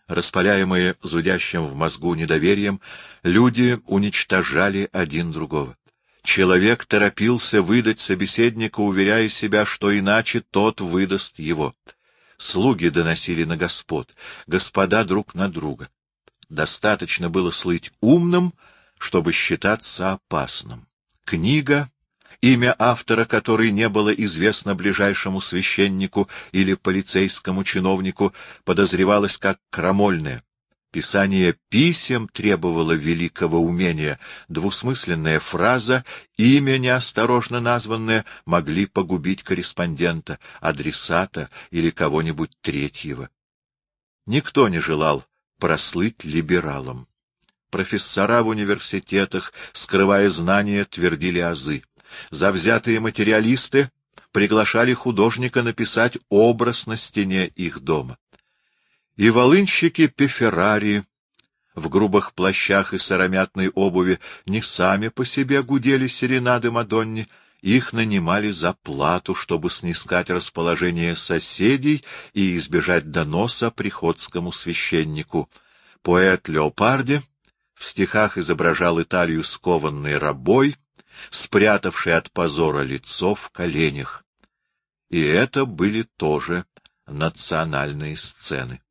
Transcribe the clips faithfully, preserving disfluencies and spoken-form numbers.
Распаляемые зудящим в мозгу недоверием, люди уничтожали один другого. Человек торопился выдать собеседника, уверяя себя, что иначе тот выдаст его. Слуги доносили на господ, господа друг на друга. Достаточно было слыть умным, чтобы считаться опасным. Книга, имя автора которой не было известно ближайшему священнику или полицейскому чиновнику, подозревалось как крамольное. Писание писем требовало великого умения. Двусмысленная фраза, имя неосторожно названное, могли погубить корреспондента, адресата или кого-нибудь третьего. Никто не желал прослыть либералом. Профессора в университетах, скрывая знания, твердили азы. Завзятые материалисты приглашали художника написать образ на стене их дома. И волынщики Пеферари в грубых плащах и сыромятной обуви не сами по себе гудели серенады Мадонне, их нанимали за плату, чтобы снискать расположение соседей и избежать доноса приходскому священнику. Поэт Леопарди в стихах изображал Италию скованной рабой, спрятавшей от позора лицо в коленях. И это были тоже национальные сцены.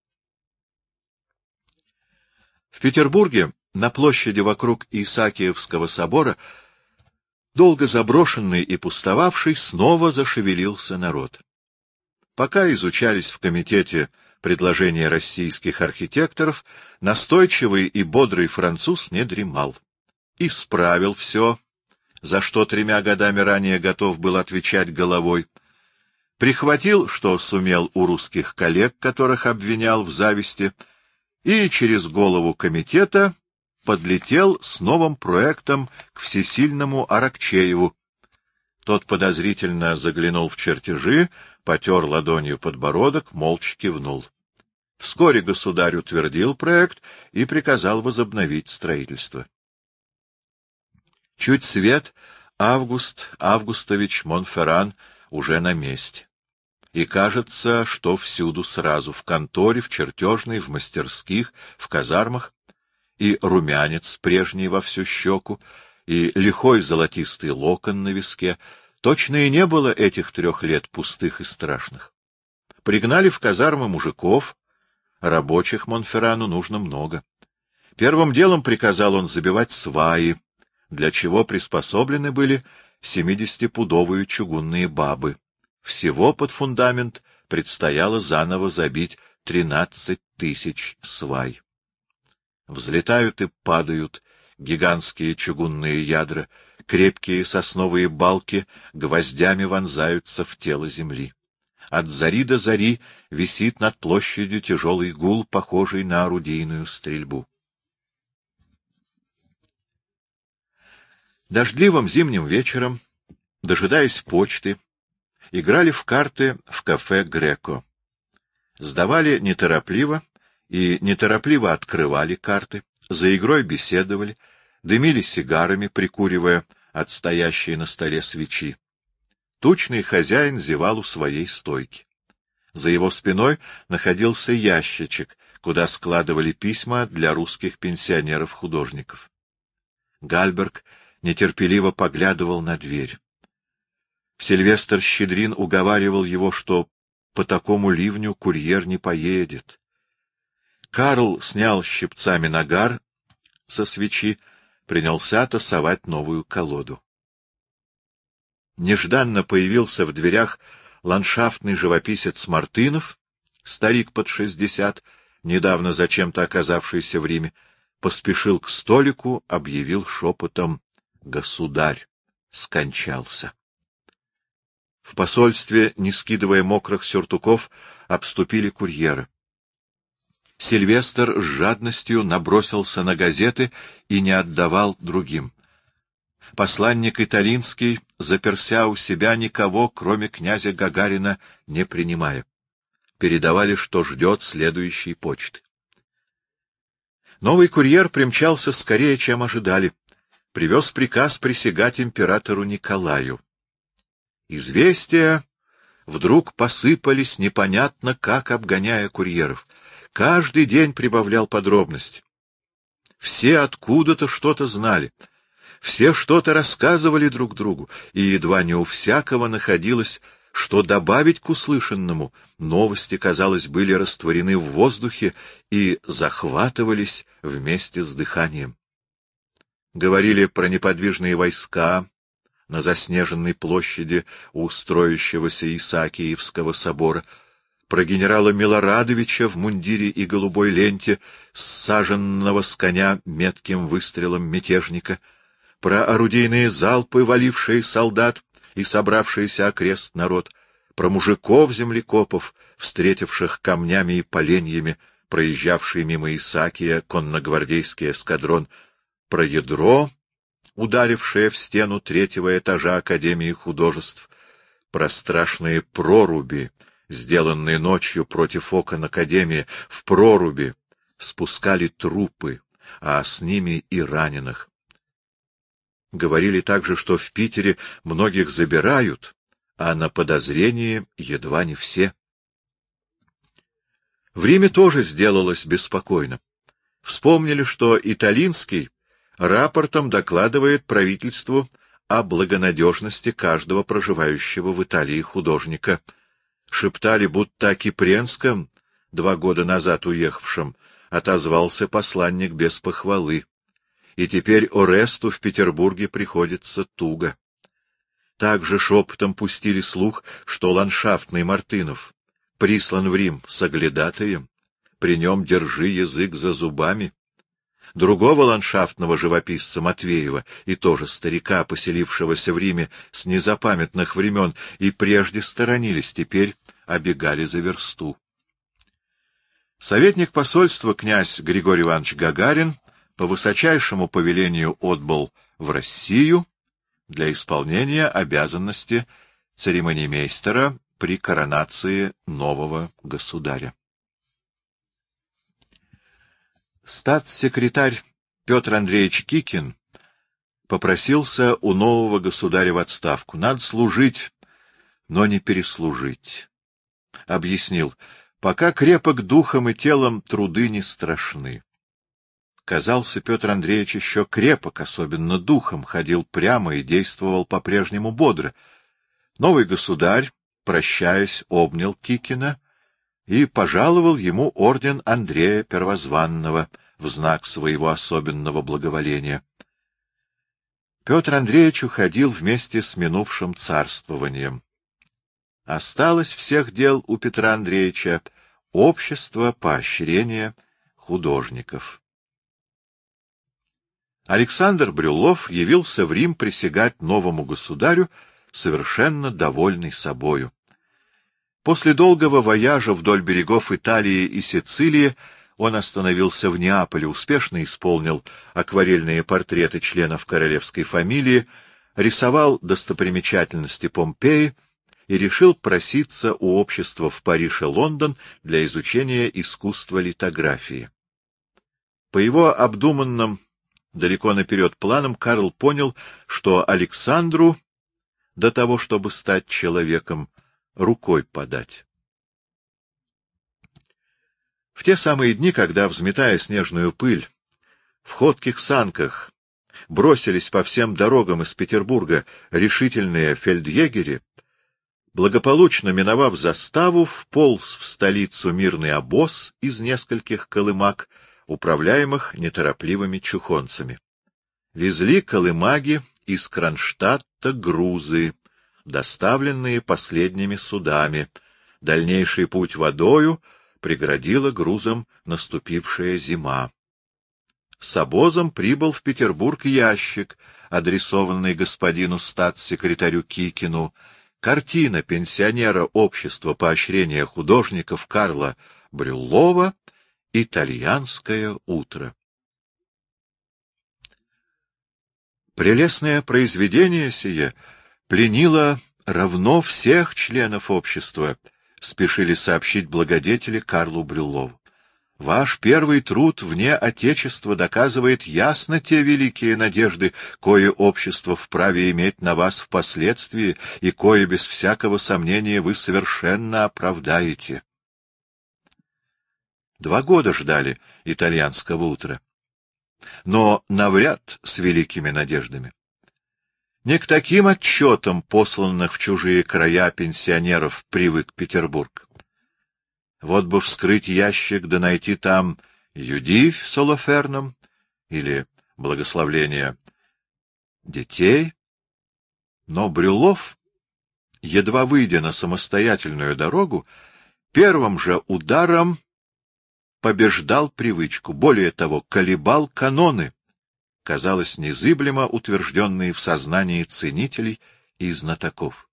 В Петербурге, на площади вокруг Исаакиевского собора, долго заброшенный и пустовавший, снова зашевелился народ. Пока изучались в комитете предложения российских архитекторов, настойчивый и бодрый француз не дремал. Исправил все, за что тремя годами ранее готов был отвечать головой. Прихватил, что сумел у русских коллег, которых обвинял в зависти, и через голову комитета подлетел с новым проектом к всесильному Аракчееву. Тот подозрительно заглянул в чертежи, потер ладонью подбородок, молча кивнул. Вскоре государь утвердил проект и приказал возобновить строительство. Чуть свет, Август Августович Монферран уже на месте. И кажется, что всюду сразу, в конторе, в чертежной, в мастерских, в казармах, и румянец прежний во всю щеку, и лихой золотистый локон на виске. Точно и не было этих трех лет пустых и страшных. Пригнали в казармы мужиков, рабочих Монферрану нужно много. Первым делом приказал он забивать сваи, для чего приспособлены были семидесятипудовые чугунные бабы. Всего под фундамент предстояло заново забить тринадцать тысяч свай. Взлетают и падают гигантские чугунные ядра, крепкие сосновые балки гвоздями вонзаются в тело земли. От зари до зари висит над площадью тяжелый гул, похожий на орудийную стрельбу. Дождливым зимним вечером, дожидаясь почты, играли в карты в кафе «Греко». Сдавали неторопливо и неторопливо открывали карты, за игрой беседовали, дымили сигарами, прикуривая от стоящей на столе свечи. Тучный хозяин зевал у своей стойки. За его спиной находился ящичек, куда складывали письма для русских пенсионеров-художников. Гальберг нетерпеливо поглядывал на дверь. Сильвестр Щедрин уговаривал его, что по такому ливню курьер не поедет. Карл снял щипцами нагар со свечи, принялся тасовать новую колоду. Нежданно появился в дверях ландшафтный живописец Мартынов, старик под шестьдесят, недавно зачем-то оказавшийся в Риме, поспешил к столику, объявил шепотом: «Государь скончался». В посольстве, не скидывая мокрых сюртуков, обступили курьеры. Сильвестр с жадностью набросился на газеты и не отдавал другим. Посланник Италинский, заперся у себя, никого, кроме князя Гагарина, не принимая. Передавали, что ждет следующей почты. Новый курьер примчался скорее, чем ожидали. Привез приказ присягать императору Николаю. Известия вдруг посыпались непонятно как, обгоняя курьеров. каждый день прибавлял подробности. Все откуда-то что-то знали, все что-то рассказывали друг другу, и едва не у всякого находилось, что добавить к услышанному. Новости, казалось, были растворены в воздухе и захватывались вместе с дыханием. Говорили про неподвижные войска на заснеженной площади у строящегося Исаакиевского собора, про генерала Милорадовича в мундире и голубой ленте, саженного с коня метким выстрелом мятежника, про орудийные залпы, валившие солдат и собравшийся окрест народ, про мужиков-землекопов, встретивших камнями и поленьями проезжавший мимо Исаакия конногвардейский эскадрон, про ядро, ударившее в стену третьего этажа Академии художеств, про страшные проруби, сделанные ночью против окон Академии. В проруби спускали трупы, а с ними и раненых. Говорили также, что в Питере многих забирают, а на подозрении едва не все. В Риме тоже сделалось беспокойно. Вспомнили, что Италинский рапортом докладывает правительству о благонадежности каждого проживающего в Италии художника. Шептали, будто о Кипренском, два года назад уехавшем, отозвался посланник без похвалы. И теперь Оресту в Петербурге приходится туго. Также шепотом пустили слух, что ландшафтный Мартынов прислан в Рим соглядатаем, при нем держи язык за зубами. Другого ландшафтного живописца Матвеева, и тоже старика, поселившегося в Риме с незапамятных времен, и прежде сторонились, теперь обегали за версту. Советник посольства князь Григорий Иванович Гагарин по высочайшему повелению отбыл в Россию для исполнения обязанности церемонимейстера при коронации нового государя. Статс-секретарь Петр Андреевич Кикин попросился у нового государя в отставку. Надо служить, но не переслужить. Объяснил, пока крепок духом и телом, труды не страшны. Казался Петр Андреевич еще крепок, особенно духом, ходил прямо и действовал по-прежнему бодро. Новый государь, прощаясь, обнял Кикина и пожаловал ему орден Андрея Первозванного в знак своего особенного благоволения. Петр Андреевич уходил вместе с минувшим царствованием. Осталось всех дел у Петра Андреевича общество поощрения художников. Александр Брюллов явился в Рим присягать новому государю, совершенно довольный собою. После долгого вояжа вдоль берегов Италии и Сицилии он остановился в Неаполе, успешно исполнил акварельные портреты членов королевской фамилии, рисовал достопримечательности Помпеи и решил проситься у общества в Париж и Лондон для изучения искусства литографии. По его обдуманным далеко наперед планам Карл понял, что Александру до того, чтобы стать человеком, рукой подать. В те самые дни, когда, взметая снежную пыль, в ходких санках бросились по всем дорогам из Петербурга решительные фельдъегери, благополучно миновав заставу, вполз в столицу мирный обоз из нескольких колымаг, управляемых неторопливыми чухонцами. Везли колымаги из Кронштадта грузы, доставленные последними судами. Дальнейший путь водою преградила грузом наступившая зима. С обозом прибыл в Петербург ящик, адресованный господину статс-секретарю Кикину, картина пенсионера Общества поощрения художников Карла Брюллова «Итальянское утро». Прелестное произведение сие пленило равно всех членов общества, спешили сообщить благодетели Карлу Брюллову. Ваш первый труд вне Отечества доказывает ясно те великие надежды, кое общество вправе иметь на вас впоследствии, и кое без всякого сомнения вы совершенно оправдаете. Два года ждали итальянского утра. Но навряд с великими надеждами. Не к таким отчетам, посланных в чужие края пенсионеров, привык Петербург. Вот бы вскрыть ящик да найти там Юдивь с Олоферном или благословление детей. Но Брюллов, едва выйдя на самостоятельную дорогу, первым же ударом побеждал привычку, более того, колебал каноны, казалось, незыблемо утвержденные в сознании ценителей и знатоков.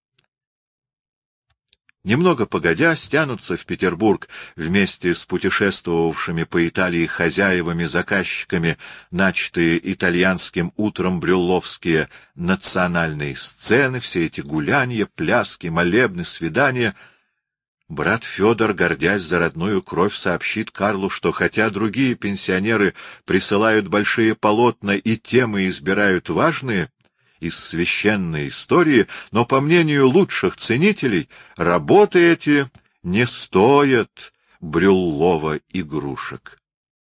Немного погодя, стянутся в Петербург вместе с путешествовавшими по Италии хозяевами-заказчиками начатые итальянским утром брюлловские национальные сцены, все эти гулянья, пляски, молебны, свидания. Брат Федор, гордясь за родную кровь, сообщит Карлу, что хотя другие пенсионеры присылают большие полотна и темы избирают важные из священной истории, но, по мнению лучших ценителей, работы эти не стоят Брюллова игрушек.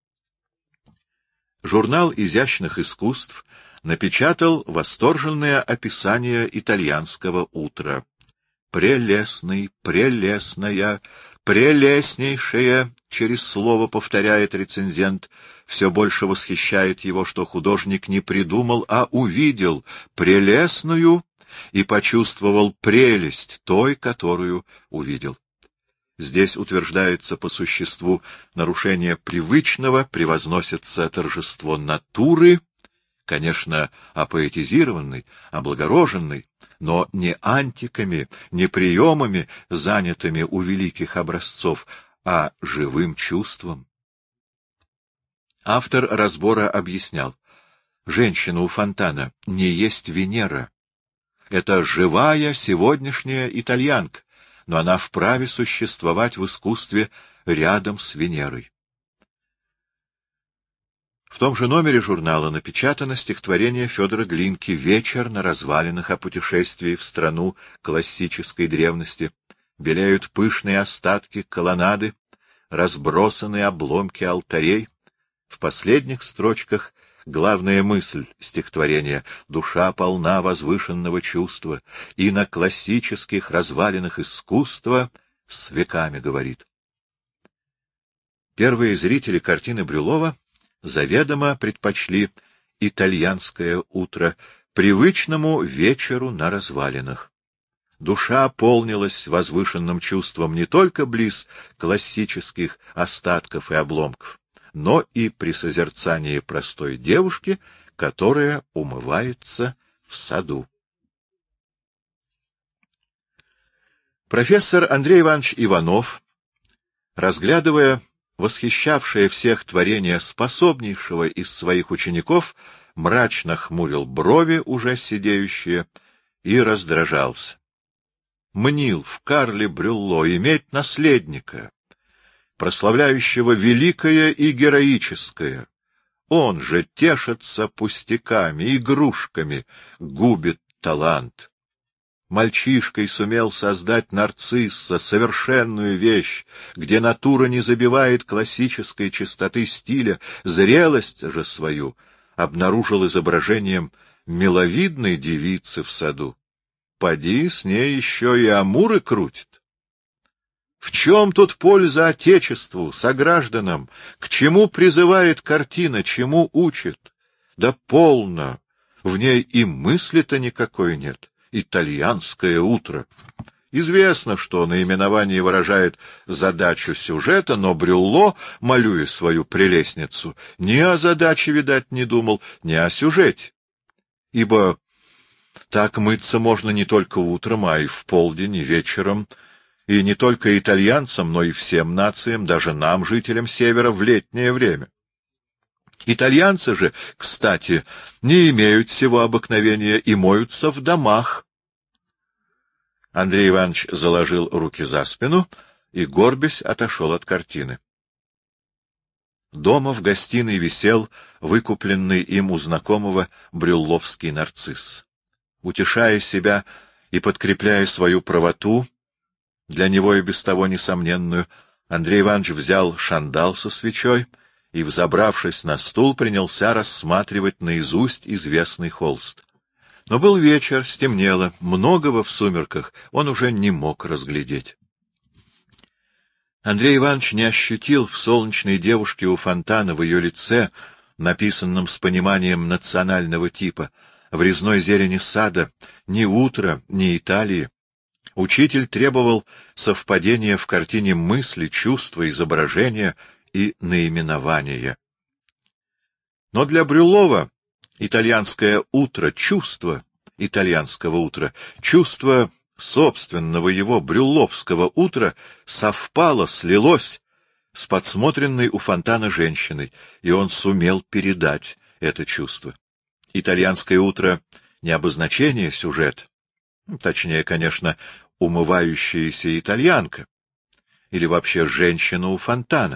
Журнал изящных искусств напечатал восторженное описание итальянского утра. «Прелестный, прелестная, прелестнейшая», через слово повторяет рецензент, все больше восхищает его, что художник не придумал, а увидел прелестную и почувствовал прелесть той, которую увидел. Здесь утверждается по существу нарушение привычного, превозносится торжество натуры, конечно, апоэтизированной, облагороженной, но не антиками, не приемами, занятыми у великих образцов, а живым чувством. Автор разбора объяснял: женщина у фонтана не есть Венера. Это живая сегодняшняя итальянка, но она вправе существовать в искусстве рядом с Венерой. В том же номере журнала напечатано стихотворение Федора Глинки «Вечер на развалинах» о путешествии в страну классической древности. Белеют пышные остатки колоннады, разбросанные обломки алтарей. В последних строчках главная мысль стихотворения: душа полна возвышенного чувства, и на классических развалинах искусства с веками говорит. Первые зрители картины Брюллова заведомо предпочли итальянское утро привычному вечеру на развалинах. Душа полнилась возвышенным чувством не только близ классических остатков и обломков, но и при созерцании простой девушки, которая умывается в саду. Профессор Андрей Иванович Иванов, разглядывая восхищавшее всех творение способнейшего из своих учеников, мрачно хмурил брови, уже сидеющие, и раздражался. Мнил в Карле Брюлло иметь наследника, прославляющего великое и героическое. Он же тешится пустяками, игрушками, губит талант. Мальчишкой сумел создать нарцисса, совершенную вещь, где натура не забивает классической чистоты стиля, зрелость же свою обнаружил изображением миловидной девицы в саду. Поди, с ней еще и амуры крутит. В чем тут польза Отечеству, согражданам? К чему призывает картина, чему учит? Да полно, в ней и мысли-то никакой нет. Итальянское утро. Известно, что наименование выражает задачу сюжета, но Брюлло, малюя свою прелестницу, ни о задаче, видать, не думал, ни о сюжете. Ибо так мыться можно не только утром, а и в полдень, и вечером, и не только итальянцам, но и всем нациям, даже нам, жителям Севера, в летнее время. Итальянцы же, кстати, не имеют сего обыкновения и моются в домах. Андрей Иванович заложил руки за спину и, горбясь, отошел от картины. Дома в гостиной висел выкупленный им у знакомого брюлловский нарцисс. Утешая себя и подкрепляя свою правоту, для него и без того несомненную, Андрей Иванович взял шандал со свечой и, взобравшись на стул, принялся рассматривать наизусть известный холст. Но был вечер, стемнело, многого в сумерках он уже не мог разглядеть. Андрей Иванович не ощутил в солнечной девушке у фонтана, в ее лице, написанном с пониманием национального типа, в резной зелени сада, ни утра, ни Италии. Учитель требовал совпадения в картине мысли, чувства, изображения и наименования. Но для Брюллова итальянское утро, чувство итальянского утра, чувство собственного его брюлловского утра совпало, слилось с подсмотренной у фонтана женщиной, и он сумел передать это чувство. Итальянское утро — не обозначение сюжета, точнее, конечно, умывающаяся итальянка, или вообще женщина у фонтана.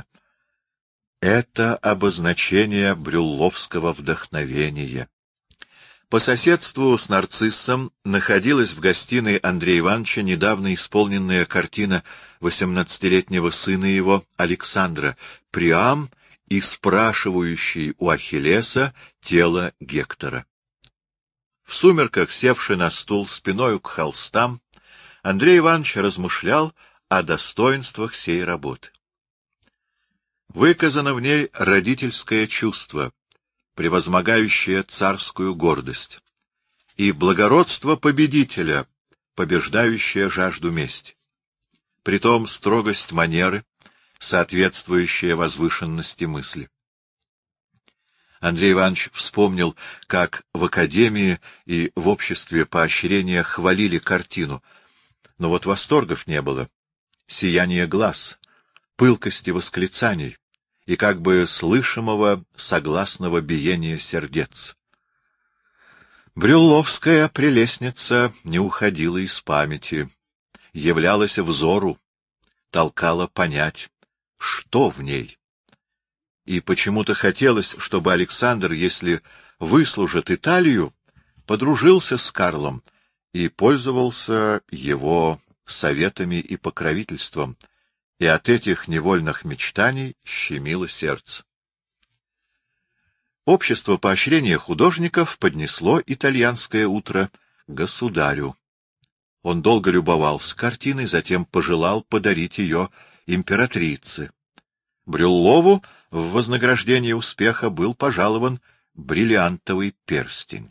Это обозначение брюлловского вдохновения. По соседству с нарциссом находилась в гостиной Андрея Ивановича недавно исполненная картина восемнадцатилетнего сына его, Александра, Приам и спрашивающий у Ахиллеса тело Гектора. В сумерках, севши на стул спиною к холстам, Андрей Иванович размышлял о достоинствах сей работы. Выказано в ней родительское чувство, превозмогающее царскую гордость, и благородство победителя, побеждающее жажду мести. Притом строгость манеры, соответствующая возвышенности мысли. Андрей Иванович вспомнил, как в академии и в обществе поощрения хвалили картину, но вот восторгов не было, сияния глаз, пылкости восклицаний и как бы слышимого согласного биения сердец. Брюлловская прелестница не уходила из памяти, являлась взору, толкала понять, что в ней. И почему-то хотелось, чтобы Александр, если выслужит Италию, подружился с Карлом и пользовался его советами и покровительством, и от этих невольных мечтаний щемило сердце. Общество поощрения художников поднесло итальянское утро государю. Он долго любовался картиной, затем пожелал подарить ее императрице. Брюллову в вознаграждение успеха был пожалован бриллиантовый перстень.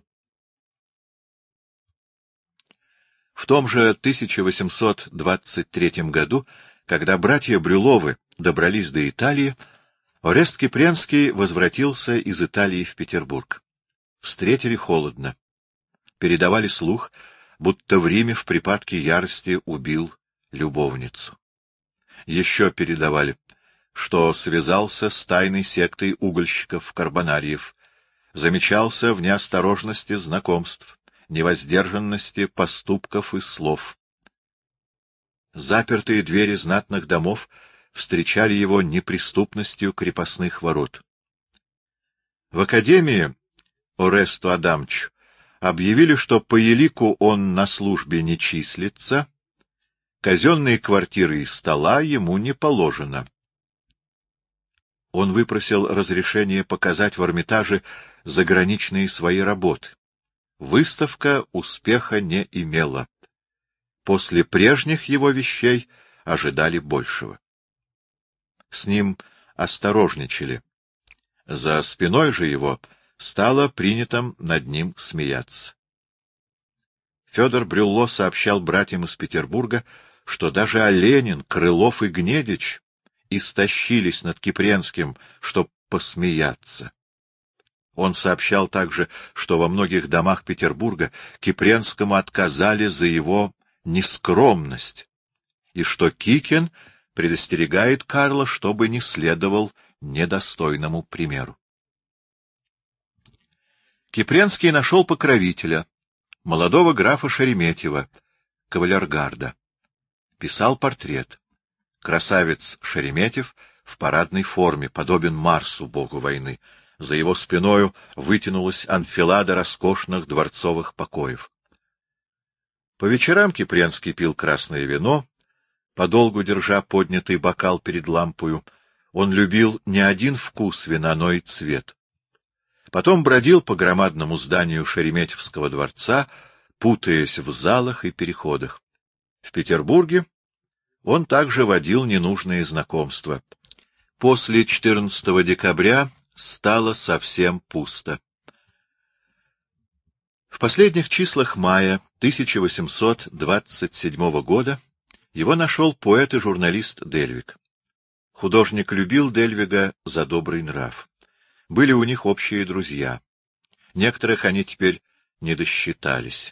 В том же тысяча восемьсот двадцать третьем году, когда братья Брюлловы добрались до Италии, Орест Кипренский возвратился из Италии в Петербург. Встретили холодно. Передавали слух, будто в Риме в припадке ярости убил любовницу. Еще передавали, что связался с тайной сектой угольщиков-карбонариев, замечался в неосторожности знакомств, невоздержанности поступков и слов. Запертые двери знатных домов встречали его неприступностью крепостных ворот. В академии Оресту Адамовичу объявили, что по елику он на службе не числится, казенные квартиры и стола ему не положено. Он выпросил разрешение показать в Эрмитаже заграничные свои работы. Выставка успеха не имела. После прежних его вещей ожидали большего. С ним осторожничали. За спиной же его стало принятым над ним смеяться. Федор Брюлло сообщал братьям из Петербурга, что даже Оленин, Крылов и Гнедич истощились над Кипренским, чтоб посмеяться. Он сообщал также, что во многих домах Петербурга Кипренскому отказали за его нескромность, и что Кикин предостерегает Карла, чтобы не следовал недостойному примеру. Кипренский нашел покровителя, молодого графа Шереметьева, кавалергарда. Писал портрет. Красавец Шереметьев в парадной форме, подобен Марсу, богу войны. За его спиною вытянулась анфилада роскошных дворцовых покоев. По вечерам Кипренский пил красное вино, Подолгу держа поднятый бокал перед лампою, он любил не один вкус вина, но и цвет. Потом бродил по громадному зданию Шереметьевского дворца, путаясь в залах и переходах. В Петербурге он также водил ненужные знакомства. После четырнадцатого декабря стало совсем пусто. В последних числах мая тысяча восемьсот двадцать седьмого года его нашел поэт и журналист Дельвиг. Художник любил Дельвига за добрый нрав. Были у них общие друзья. Некоторых они теперь не досчитались.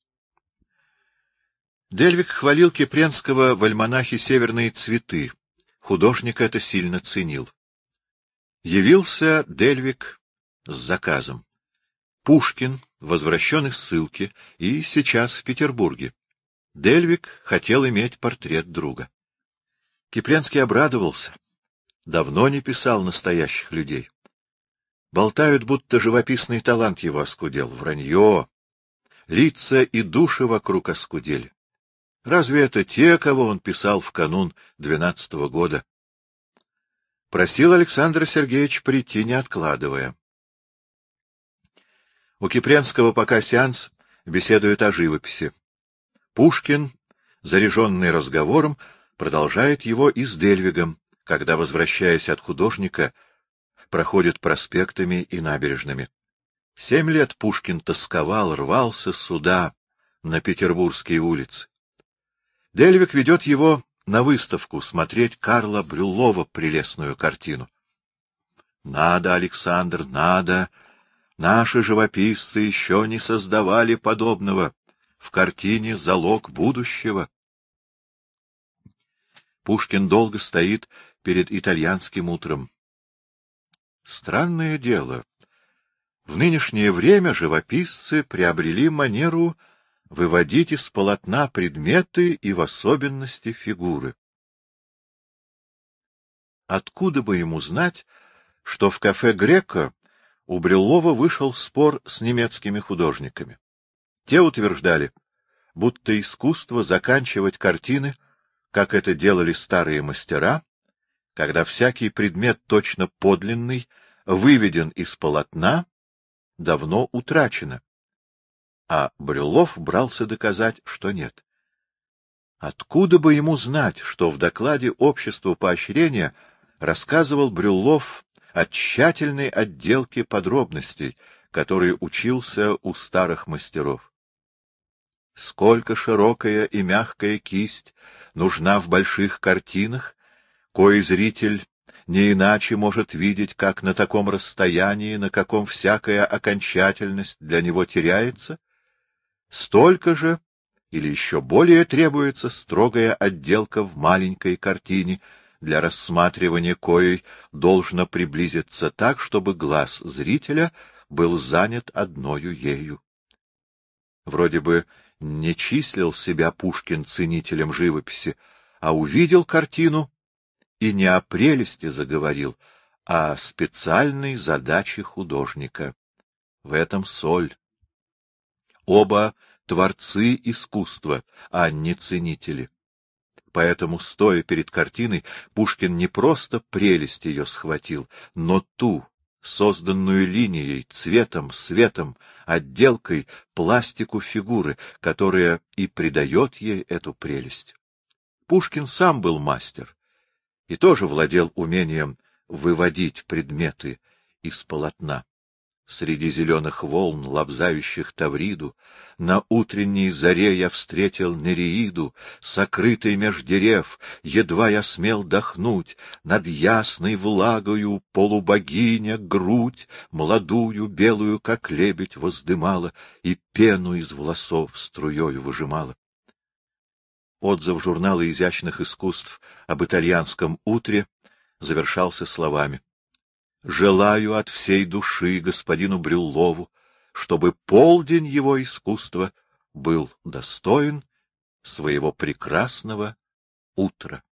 Дельвиг хвалил Кипренского в альманахе «Северные цветы». Художник это сильно ценил. Явился Дельвиг с заказом. Пушкин возвращен из ссылки и сейчас в Петербурге. Дельвиг хотел иметь портрет друга. Кипренский обрадовался. Давно не писал настоящих людей. Болтают, будто живописный талант его оскудел. Вранье. Лица и души вокруг оскудели. Разве это те, кого он писал в канун двенадцатого года? Просил Александра Сергеевича прийти, не откладывая. У Кипренского пока сеанс, беседует о живописи. Пушкин, заряженный разговором, продолжает его и с Дельвигом, когда, возвращаясь от художника, проходит проспектами и набережными. Семь лет Пушкин тосковал, рвался сюда, на петербургские улицы. Дельвиг ведет его на выставку смотреть Карла Брюллова прелестную картину. Надо, Александр, надо. Наши живописцы еще не создавали подобного. В картине залог будущего. Пушкин долго стоит перед итальянским утром. Странное дело. В нынешнее время живописцы приобрели манеру выводить из полотна предметы и в особенности фигуры. Откуда бы ему знать, что в кафе «Греко» у Брюллова вышел спор с немецкими художниками? Те утверждали, будто искусство заканчивать картины, как это делали старые мастера, когда всякий предмет точно подлинный, выведен из полотна, давно утрачено. А Брюллов брался доказать, что нет. Откуда бы ему знать, что в докладе Обществу поощрения рассказывал Брюллов о тщательной отделке подробностей, которой учился у старых мастеров? Сколько широкая и мягкая кисть нужна в больших картинах, кой зритель не иначе может видеть, как на таком расстоянии, на каком всякая окончательность для него теряется, столько же или еще более требуется строгая отделка в маленькой картине, для рассматривания коей должно приблизиться так, чтобы глаз зрителя был занят одною ею. Вроде бы не числил себя Пушкин ценителем живописи, а увидел картину и не о прелести заговорил, а о специальной задаче художника. В этом соль. Оба творцы искусства, а не ценители. Поэтому, стоя перед картиной, Пушкин не просто прелесть ее схватил, но ту, созданную линией, цветом, светом, отделкой, пластику фигуры, которая и придает ей эту прелесть. Пушкин сам был мастер и тоже владел умением выводить предметы из полотна. Среди зеленых волн, лобзающих Тавриду, на утренней заре я встретил Нереиду, сокрытой меж дерев, едва я смел дохнуть, над ясной влагою полубогиня грудь, молодую, белую, как лебедь, воздымала и пену из волосов струёю выжимала. Отзыв журнала изящных искусств об итальянском утре завершался словами: «Желаю от всей души господину Брюллову, чтобы полдень его искусства был достоин своего прекрасного утра».